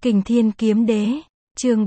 Kình Thiên Kiếm Đế, chương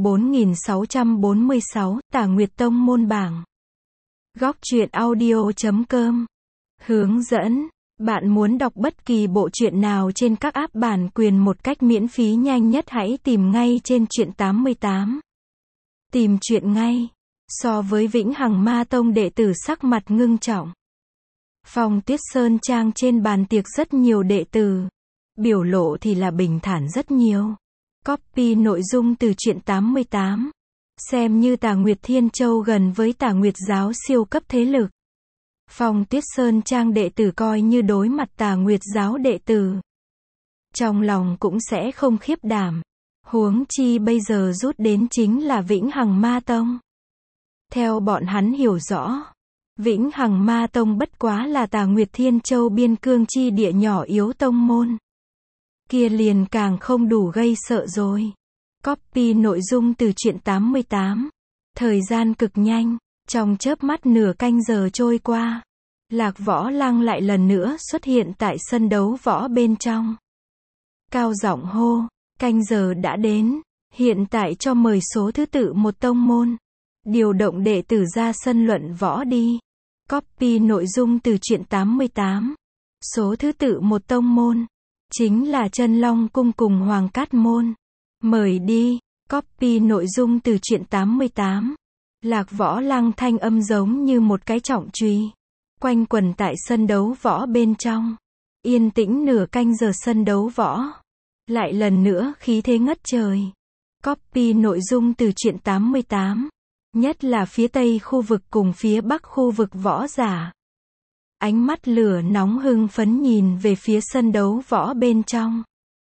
4646, Tà Nguyệt Tông môn bảng. Góc truyện audio.com. Hướng dẫn. Bạn muốn đọc bất kỳ bộ truyện nào trên các app bản quyền một cách miễn phí nhanh nhất hãy tìm ngay trên truyện 88. Tìm truyện ngay. So với Vĩnh Hằng Ma Tông, đệ tử sắc mặt ngưng trọng. Phòng Tuyết Sơn Trang trên bàn tiệc rất nhiều đệ tử. Biểu lộ thì là bình thản rất nhiều. Copy nội dung từ truyện 88. Xem như Tà Nguyệt Thiên Châu gần với Tà Nguyệt giáo siêu cấp thế lực. Phòng Tuyết Sơn Trang đệ tử coi như đối mặt Tà Nguyệt giáo đệ tử. Trong lòng cũng sẽ không khiếp đảm. Huống chi bây giờ rút đến chính là Vĩnh Hằng Ma Tông. Theo bọn hắn hiểu rõ, Vĩnh Hằng Ma Tông bất quá là Tà Nguyệt Thiên Châu biên cương chi địa nhỏ yếu tông môn. Kia liền càng không đủ gây sợ rồi. Copy nội dung từ truyện 88. Thời gian cực nhanh, trong chớp mắt nửa canh giờ trôi qua. Lạc Võ Lăng lại lần nữa xuất hiện tại sân đấu võ bên trong. Cao giọng hô, canh giờ đã đến, hiện tại cho mời số thứ tự một tông môn. Điều động đệ tử ra sân luận võ đi. Copy nội dung từ truyện 88. Số thứ tự một tông môn. Chính là Chân Long Cung cùng Hoàng Cát Môn. Mời đi. Copy nội dung từ truyện 88. Lạc Võ Lăng thanh âm giống như một cái trọng chùy. Quanh quần tại sân đấu võ bên trong. Yên tĩnh nửa canh giờ sân đấu võ. Lại lần nữa khí thế ngất trời. Copy nội dung từ truyện 88. Nhất là phía Tây khu vực cùng phía Bắc khu vực võ giả. Ánh mắt lửa nóng hưng phấn nhìn về phía sân đấu võ bên trong.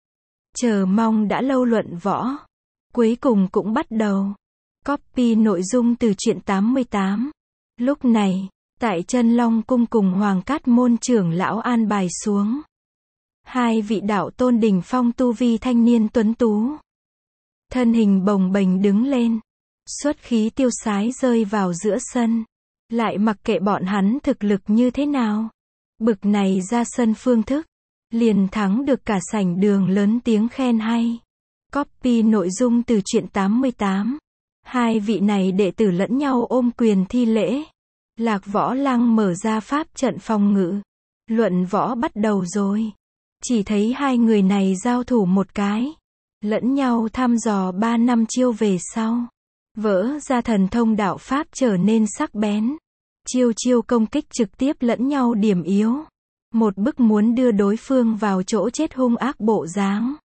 Chờ mong đã lâu luận võ. Cuối cùng cũng bắt đầu. Copy nội dung từ truyện 88. Lúc này, tại Chân Long Cung cùng Hoàng Cát Môn trưởng lão an bài xuống. Hai vị đạo tôn đỉnh phong tu vi thanh niên tuấn tú. Thân hình bồng bềnh đứng lên. Xuất khí tiêu sái rơi vào giữa sân. Lại mặc kệ bọn hắn thực lực như thế nào. Bực này ra sân phương thức. Liền thắng được cả sảnh đường lớn tiếng khen hay. Copy nội dung từ truyện 88. Hai vị này đệ tử lẫn nhau ôm quyền thi lễ. Lạc Võ Lăng mở ra pháp trận phòng ngự. Luận võ bắt đầu rồi. Chỉ thấy hai người này giao thủ một cái. Lẫn nhau thăm dò 3 năm chiêu về sau. Vỡ ra thần thông đạo pháp trở nên sắc bén. Chiêu công kích trực tiếp lẫn nhau điểm yếu. Một bức muốn đưa đối phương vào chỗ chết hung ác bộ dáng.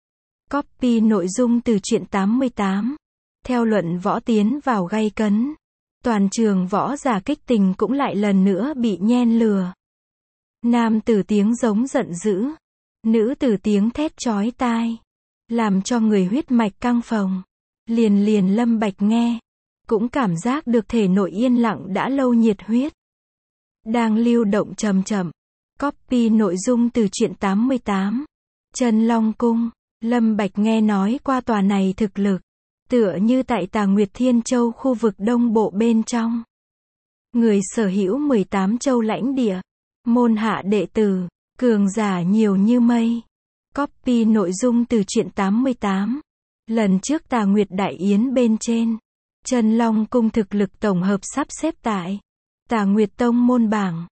Copy nội dung từ truyện 88. Theo luận võ tiến vào gay cấn. Toàn trường võ giả kích tình cũng lại lần nữa bị nhen lửa. Nam tử tiếng giống giận dữ. Nữ tử tiếng thét chói tai. Làm cho người huyết mạch căng phồng. Liền Lâm Bạch nghe. Cũng cảm giác được thể nội yên lặng đã lâu nhiệt huyết. Đang lưu động chậm chậm. Copy nội dung từ truyện 88. Chân Long Cung. Lâm Bạch nghe nói qua tòa này thực lực. Tựa như tại Tà Nguyệt Thiên Châu khu vực đông bộ bên trong. Người sở hữu 18 châu lãnh địa. Môn hạ đệ tử. Cường giả nhiều như mây. Copy nội dung từ truyện 88. Lần trước Tà Nguyệt Đại Yến bên trên. Chân Long Cung thực lực tổng hợp sắp xếp tại Tà Nguyệt Tông môn bảng.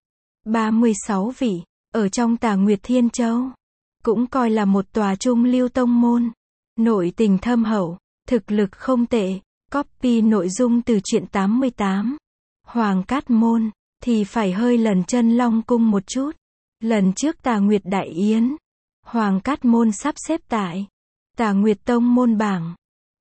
36 vị. Ở trong Tà Nguyệt Thiên Châu. Cũng coi là một tòa trung lưu tông môn. Nội tình thâm hậu. Thực lực không tệ. Copy nội dung từ truyện 88. Hoàng Cát Môn. Thì phải hơi lần Chân Long Cung một chút. Lần trước Tà Nguyệt Đại Yến. Hoàng Cát Môn sắp xếp tại Tà Nguyệt Tông môn bảng.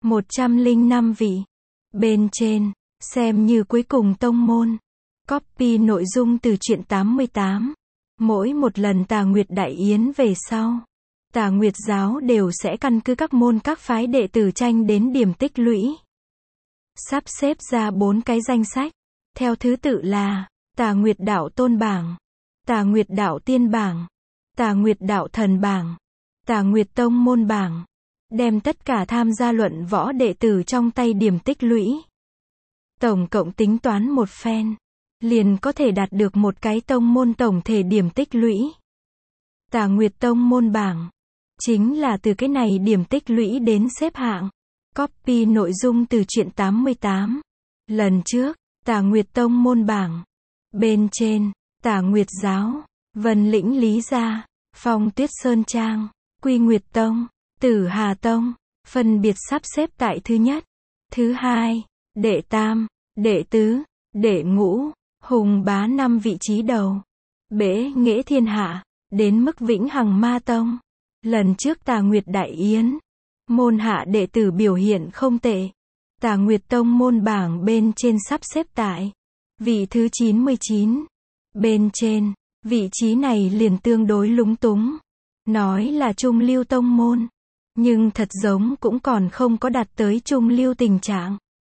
105 vị. Bên trên. Xem như cuối cùng tông môn. Copy nội dung từ truyện 88. Mỗi một lần Tà Nguyệt Đại Yến về sau. Tà Nguyệt giáo đều sẽ căn cứ các môn các phái đệ tử tranh đến điểm tích lũy. Sắp xếp ra 4 cái danh sách. Theo thứ tự là Tà Nguyệt Đạo Tôn bảng. Tà Nguyệt Đạo Tiên bảng. Tà Nguyệt Đạo Thần bảng. Tà Nguyệt Tông môn bảng. Đem tất cả tham gia luận võ đệ tử trong tay điểm tích lũy. Tổng cộng tính toán một phen. Liền có thể đạt được một cái tông môn tổng thể điểm tích lũy. Tà Nguyệt Tông môn bảng. chính là từ cái này điểm tích lũy đến xếp hạng. Copy nội dung từ truyện 88. Lần trước, Tà Nguyệt Tông môn bảng. Bên trên, Tà Nguyệt Giáo, Vân Lĩnh Lý Gia, Phong Tuyết Sơn Trang, Quy Nguyệt Tông, Tử Hà Tông, phân biệt sắp xếp tại thứ nhất, thứ hai, đệ tam, đệ tứ, đệ ngũ, hùng bá 5 vị trí đầu. Bế nghệ thiên hạ, đến mức Vĩnh Hằng Ma Tông. Lần trước Tà Nguyệt Đại Yến, môn hạ đệ tử biểu hiện không tệ. Tà Nguyệt Tông môn bảng bên trên sắp xếp tại vị thứ 99. Bên trên, vị trí này liền tương đối lúng túng. Nói là trung lưu tông môn, nhưng thật giống cũng còn không có đạt tới trung lưu tình trạng.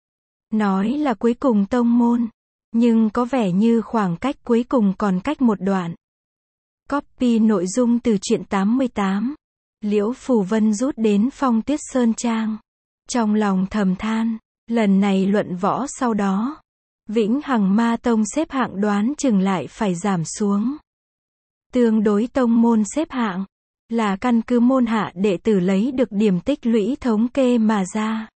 Nói là cuối cùng tông môn, nhưng có vẻ như khoảng cách cuối cùng còn cách một đoạn. Copy nội dung từ truyện 88. Liễu Phù Vân rút đến Phong Tuyết Sơn Trang. Trong lòng thầm than, lần này luận võ sau đó, Vĩnh Hằng Ma Tông xếp hạng đoán chừng lại phải giảm xuống. Tương đối tông môn xếp hạng, là căn cứ môn hạ đệ tử lấy được điểm tích lũy thống kê mà ra.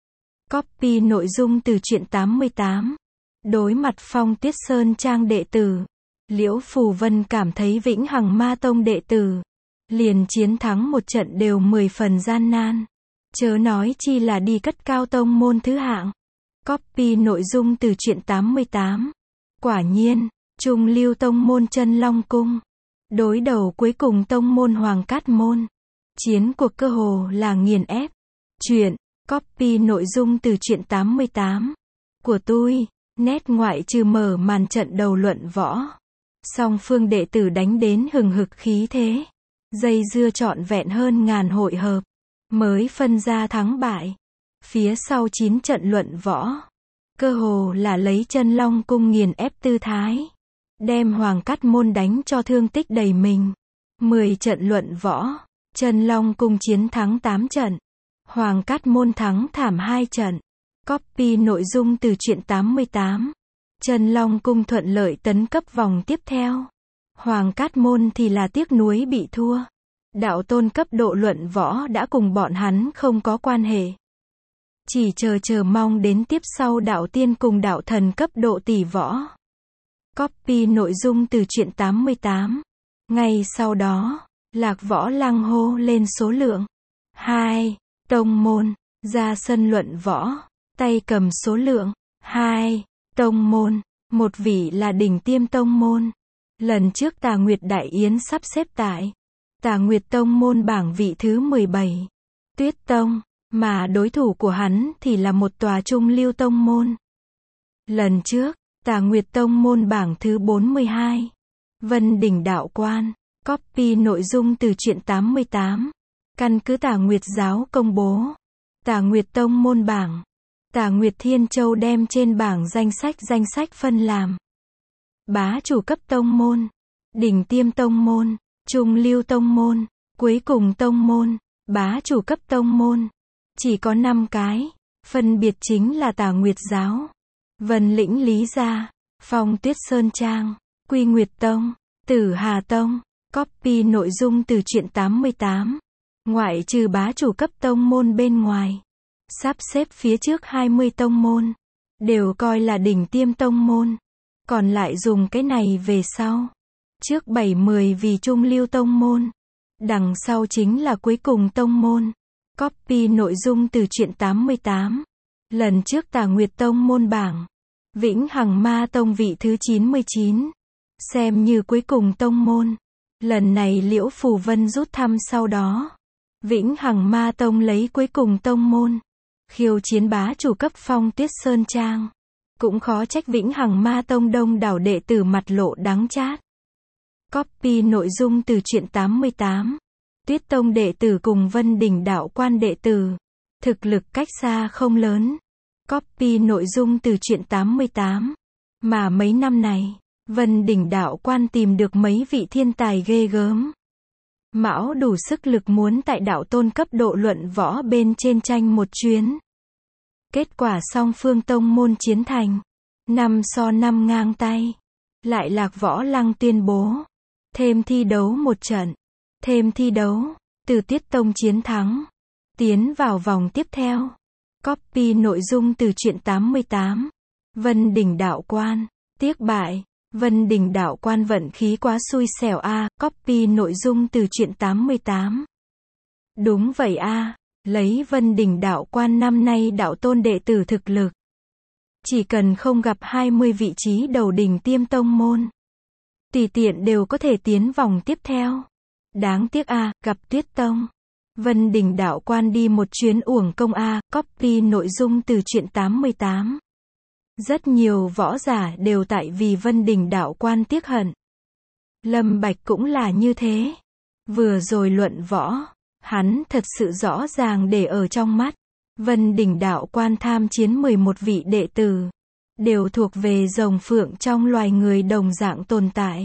Copy nội dung từ truyện 88. Đối mặt Phong Tuyết Sơn Trang đệ tử, Liễu Phù Vân cảm thấy Vĩnh Hằng Ma Tông đệ tử, liền chiến thắng một trận đều 10 phần gian nan. Chớ nói chi là đi cất cao tông môn thứ hạng. Copy nội dung từ truyện 88. Quả nhiên, trung lưu tông môn Chân Long Cung, đối đầu cuối cùng tông môn Hoàng Cát Môn. Chiến cuộc cơ hồ là nghiền ép. Chuyện, copy nội dung từ truyện 88. Của tôi, nét ngoại trừ mở màn trận đầu luận võ. Song phương đệ tử đánh đến hừng hực khí thế. Dây dưa trọn vẹn hơn ngàn hội hợp, mới phân ra thắng bại. Phía sau 9 trận luận võ, cơ hồ là lấy Chân Long Cung nghiền ép tư thái, đem Hoàng Cát Môn đánh cho thương tích đầy mình. 10 trận luận võ, Chân Long Cung chiến thắng 8 trận, Hoàng Cát Môn thắng thảm 2 trận. Copy nội dung từ truyện 88. Chân Long Cung thuận lợi tấn cấp vòng tiếp theo. Hoàng Cát Môn thì là tiếc nuối bị thua. Đạo tôn cấp độ luận võ đã cùng bọn hắn không có quan hệ. Chỉ chờ mong đến tiếp sau đạo tiên cùng đạo thần cấp độ tỷ võ. Copy nội dung từ truyện 88. Ngay sau đó, Lạc Võ Lăng hô lên số lượng 2, tông môn, ra sân luận võ, tay cầm số lượng 2, tông môn, một vị là đỉnh tiêm tông môn. Lần trước Tà Nguyệt Đại Yến sắp xếp tại Tà Nguyệt Tông môn bảng vị thứ 17, Tuyết Tông, mà đối thủ của hắn thì là một tòa trung lưu tông môn. Lần trước, Tà Nguyệt Tông môn bảng thứ 42, Vân Đỉnh Đạo Quan. Copy nội dung từ truyện 88. Căn cứ Tà Nguyệt Giáo công bố, Tà Nguyệt Tông môn bảng, Tà Nguyệt Thiên Châu đem trên bảng danh sách phân làm bá chủ cấp tông môn, đỉnh tiêm tông môn, trung lưu tông môn, cuối cùng tông môn, bá chủ cấp tông môn. Chỉ có 5 cái, phân biệt chính là Tà Nguyệt Giáo, Vân Lĩnh Lý Gia, Phong Tuyết Sơn Trang, Quy Nguyệt Tông, Tử Hà Tông. Copy nội dung từ truyện 88. Ngoại trừ bá chủ cấp tông môn bên ngoài, sắp xếp phía trước 20 tông môn, đều coi là đỉnh tiêm tông môn. Còn lại dùng cái này về sau. Trước 7-10 vì trung lưu tông môn. Đằng sau chính là cuối cùng tông môn. Copy nội dung từ truyện 88. Lần trước Tà Nguyệt Tông môn bảng, Vĩnh Hằng Ma Tông vị thứ 99. Xem như cuối cùng tông môn. Lần này Liễu Phù Vân rút thăm sau đó, Vĩnh Hằng Ma Tông lấy cuối cùng tông môn, khiêu chiến bá chủ cấp Phong Tuyết Sơn Trang. Cũng khó trách Vĩnh Hằng Ma Tông đông đảo đệ tử mặt lộ đắng chát. Copy nội dung từ truyện 88. Tuyết Tông đệ tử cùng Vân Đỉnh Đạo Quan đệ tử, thực lực cách xa không lớn. Copy nội dung từ truyện 88. Mà mấy năm này, Vân Đỉnh Đạo Quan tìm được mấy vị thiên tài ghê gớm. Mão đủ sức lực muốn tại đạo tôn cấp độ luận võ bên trên tranh một chuyến. Kết quả song phương tông môn chiến thành 5-5 ngang tay. Lại Lạc Võ Lăng tuyên bố thêm thi đấu một trận, thêm thi đấu, Từ Tiết Tông chiến thắng, tiến vào vòng tiếp theo. Copy nội dung từ truyện 88. Vân Đình đạo quan, tiếc bại. Vân Đình đạo quan vận khí quá xui xẻo a. Copy nội dung từ truyện 88. Đúng vậy a. Lấy Vân Đình đạo quan năm nay đạo tôn đệ tử thực lực, chỉ cần không gặp 20 vị trí đầu đỉnh tiêm tông môn, tùy tiện đều có thể tiến vòng tiếp theo. Đáng tiếc a, gặp Tuyết Tông. Vân Đình đạo quan đi một chuyến uổng công a. Copy nội dung từ truyện 88. Rất nhiều võ giả đều tại vì Vân Đình đạo quan tiếc hận. Lâm Bạch cũng là như thế. Vừa rồi luận võ, hắn thật sự rõ ràng để ở trong mắt. Vân Đình đạo quan tham chiến 11 vị đệ tử, đều thuộc về rồng phượng trong loài người đồng dạng tồn tại.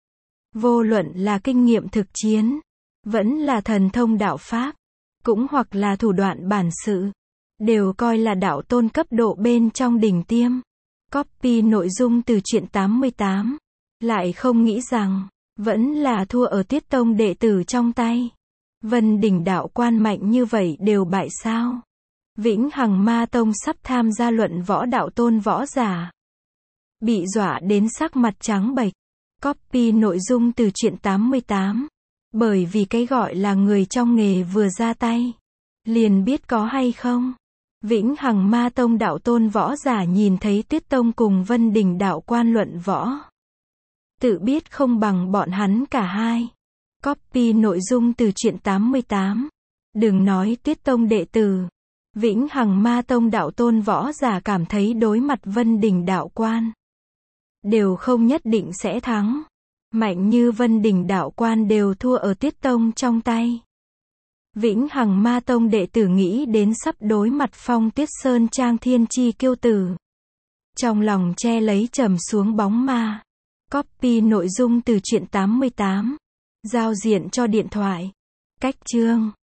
Vô luận là kinh nghiệm thực chiến, vẫn là thần thông đạo pháp, cũng hoặc là thủ đoạn bản sự, đều coi là đạo tôn cấp độ bên trong đỉnh tiêm. Copy nội dung từ truyện 88. Lại không nghĩ rằng, vẫn là thua ở Tiết Tông đệ tử trong tay. Vân Đình đạo quan mạnh như vậy đều bại sao? Vĩnh Hằng Ma Tông sắp tham gia luận võ đạo tôn võ giả, bị dọa đến sắc mặt trắng bệch. Copy nội dung từ truyện 88. Bởi vì cái gọi là người trong nghề vừa ra tay, liền biết có hay không. Vĩnh Hằng Ma Tông đạo tôn võ giả nhìn thấy Tuyết Tông cùng Vân Đình đạo quan luận võ, tự biết không bằng bọn hắn cả hai. Copy nội dung từ truyện 88. Đừng nói Tuyết Tông đệ tử, Vĩnh Hằng Ma Tông đạo tôn võ giả cảm thấy đối mặt Vân Đình đạo quan, đều không nhất định sẽ thắng. Mạnh như Vân Đình đạo quan đều thua ở Tuyết Tông trong tay. Vĩnh Hằng Ma Tông đệ tử nghĩ đến sắp đối mặt Phong Tuyết Sơn Trang thiên chi kiêu tử, trong lòng che lấy trầm xuống bóng ma. Copy nội dung từ truyện 88. Giao diện cho điện thoại. Cách chương